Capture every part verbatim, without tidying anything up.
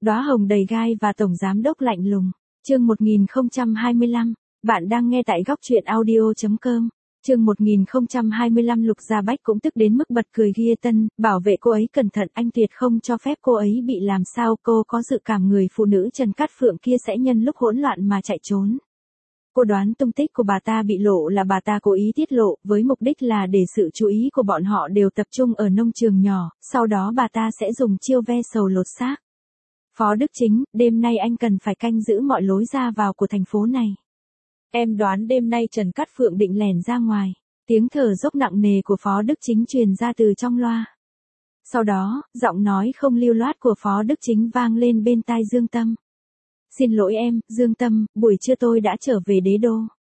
Đóa hồng đầy gai và tổng giám đốc lạnh lùng. Chương một nghìn không trăm hai mươi lăm. Bạn đang nghe tại góc truyện audio chấm com. Chương một nghìn không trăm hai mươi lăm. Lục Gia Bách cũng tức đến mức bật cười ghia tân, bảo vệ cô ấy cẩn thận, anh tuyệt không cho phép cô ấy bị làm sao. Cô có dự cảm người phụ nữ Trần Cát Phượng kia sẽ nhân lúc hỗn loạn mà chạy trốn. Cô đoán tung tích của bà ta bị lộ là bà ta cố ý tiết lộ, với mục đích là để sự chú ý của bọn họ đều tập trung ở nông trường nhỏ, sau đó bà ta sẽ dùng chiêu ve sầu lột xác. Phó Đức Chính, đêm nay anh cần phải canh giữ mọi lối ra vào của thành phố này. Em đoán đêm nay Trần Cát Phượng định lẻn ra ngoài. Tiếng thở dốc nặng nề của Phó Đức Chính truyền ra từ trong loa. Sau đó, giọng nói không lưu loát của Phó Đức Chính vang lên bên tai Dương Tâm. Xin lỗi em, Dương Tâm, buổi trưa tôi đã trở về đế đô.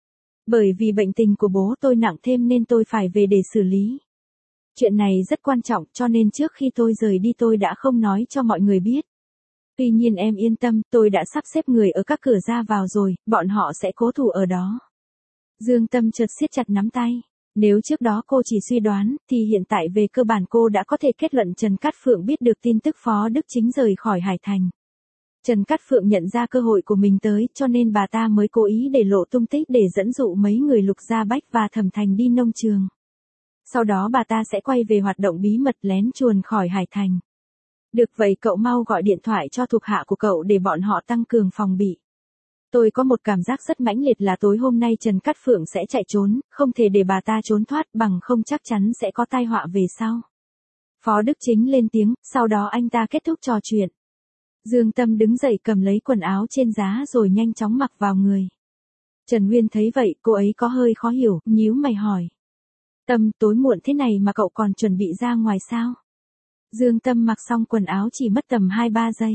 Bởi vì bệnh tình của bố tôi nặng thêm nên tôi phải về để xử lý. Chuyện này rất quan trọng cho nên trước khi tôi rời đi tôi đã không nói cho mọi người biết. Tuy nhiên em yên tâm, tôi đã sắp xếp người ở các cửa ra vào rồi, bọn họ sẽ cố thủ ở đó. Dương Tâm chợt siết chặt nắm tay. Nếu trước đó cô chỉ suy đoán, thì hiện tại về cơ bản cô đã có thể kết luận Trần Cát Phượng biết được tin tức Phó Đức Chính rời khỏi Hải Thành. Trần Cát Phượng nhận ra cơ hội của mình tới, cho nên bà ta mới cố ý để lộ tung tích để dẫn dụ mấy người Lục Gia Bách và Thẩm Thành đi nông trường. Sau đó bà ta sẽ quay về hoạt động bí mật lén chuồn khỏi Hải Thành. Được vậy cậu mau gọi điện thoại cho thuộc hạ của cậu để bọn họ tăng cường phòng bị. Tôi có một cảm giác rất mãnh liệt là tối hôm nay Trần Cát Phượng sẽ chạy trốn, không thể để bà ta trốn thoát bằng không chắc chắn sẽ có tai họa về sau. Phó Đức Chính lên tiếng, sau đó anh ta kết thúc trò chuyện. Dương Tâm đứng dậy cầm lấy quần áo trên giá rồi nhanh chóng mặc vào người. Trần Nguyên thấy vậy, cô ấy có hơi khó hiểu, nhíu mày hỏi. Tâm, tối muộn thế này mà cậu còn chuẩn bị ra ngoài sao? Dương Tâm mặc xong quần áo chỉ mất tầm hai ba giây.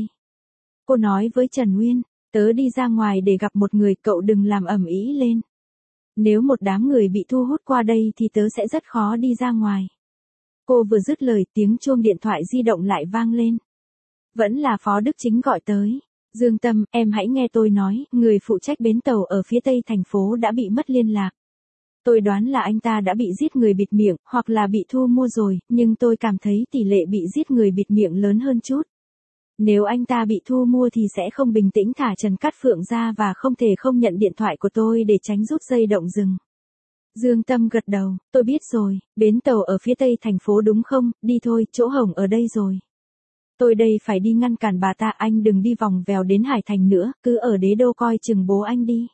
Cô nói với Trần Nguyên, tớ đi ra ngoài để gặp một người, cậu đừng làm ầm ĩ lên. Nếu một đám người bị thu hút qua đây thì tớ sẽ rất khó đi ra ngoài. Cô vừa dứt lời tiếng chuông điện thoại di động lại vang lên. Vẫn là Phó Đức Chính gọi tới. Dương Tâm, em hãy nghe tôi nói, người phụ trách bến tàu ở phía tây thành phố đã bị mất liên lạc. Tôi đoán là anh ta đã bị giết người bịt miệng, hoặc là bị thu mua rồi, nhưng tôi cảm thấy tỷ lệ bị giết người bịt miệng lớn hơn chút. Nếu anh ta bị thu mua thì sẽ không bình tĩnh thả Trần Cát Phượng ra và không thể không nhận điện thoại của tôi để tránh rút dây động rừng. Dương Tâm gật đầu, tôi biết rồi, bến tàu ở phía tây thành phố đúng không, đi thôi, chỗ hổng ở đây rồi. Tôi đây phải đi ngăn cản bà ta, anh đừng đi vòng vèo đến Hải Thành nữa, cứ ở đế đô coi chừng bố anh đi.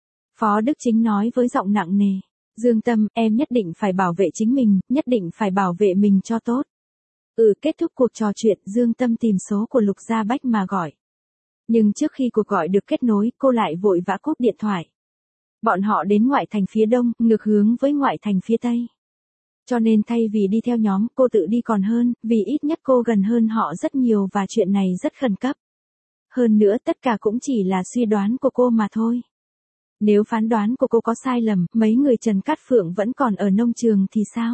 Phó Đức Chính nói với giọng nặng nề. Dương Tâm, em nhất định phải bảo vệ chính mình, nhất định phải bảo vệ mình cho tốt. Ừ, kết thúc cuộc trò chuyện, Dương Tâm tìm số của Lục Gia Bách mà gọi. Nhưng trước khi cuộc gọi được kết nối, cô lại vội vã cúp điện thoại. Bọn họ đến ngoại thành phía đông, ngược hướng với ngoại thành phía tây. Cho nên thay vì đi theo nhóm, cô tự đi còn hơn, vì ít nhất cô gần hơn họ rất nhiều và chuyện này rất khẩn cấp. Hơn nữa tất cả cũng chỉ là suy đoán của cô mà thôi. Nếu phán đoán của cô có sai lầm, mấy người Trần Cát Phượng vẫn còn ở nông trường thì sao?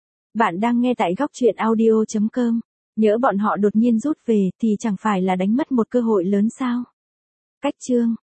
Bạn đang nghe tại góc truyện audio chấm com. Nhỡ bọn họ đột nhiên rút về thì chẳng phải là đánh mất một cơ hội lớn sao? Cách chương